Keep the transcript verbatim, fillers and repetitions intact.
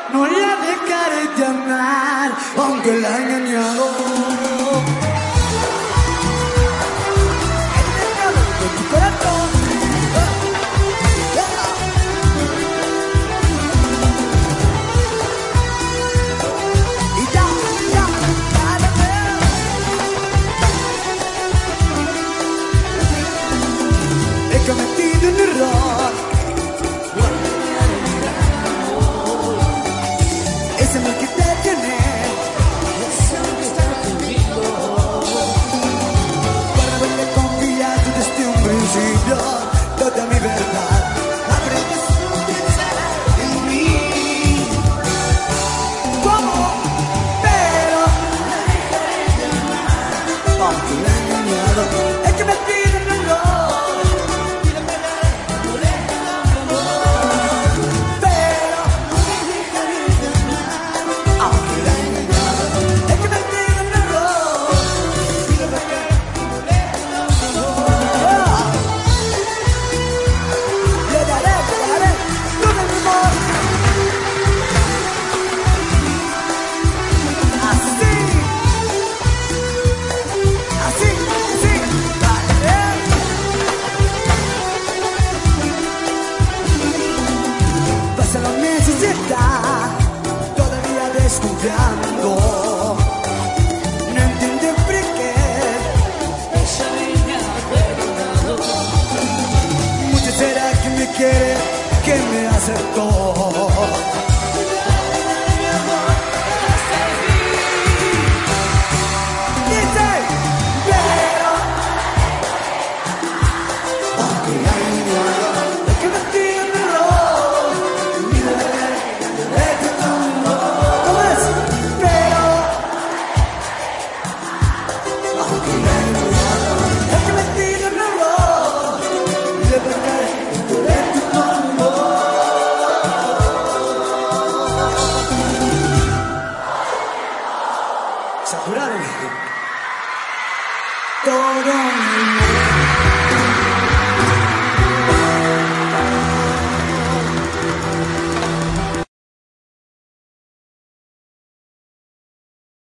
no la dejaré de amar, aunque la he engañado. He engañado de tu corazón. Y ya, ya, ya lo veo. He cometido un error. Ese amor que te tiene, ese amor que está conmigo. Para haberte confiado desde un principio toda mi verdad, aprendes a pensar en mí. ¿Cómo? Pero la dejaré de amar, aunque la he engañado. Es que me pide un error y le pegaré cuando le haga un amor. Pero no la dejaré de amar, aunque la he engañado. Es que me pide un error y le pegaré cuando le haga un amor. Le daré, le daré todo mi amor. Así, así, así, dale. Pasan los meses y está todavía desconfiando. No entiende por qué ella me ha perdonado. Mucho será que me quiere, que me aceptó. Dice, pero aunque la he engañado, es que me tiene un error y le daré de tu amor. ¿Cómo es? Pero aunque la he engañado, es que me tiene un error y le daré de tu amor. Saturaron todo mi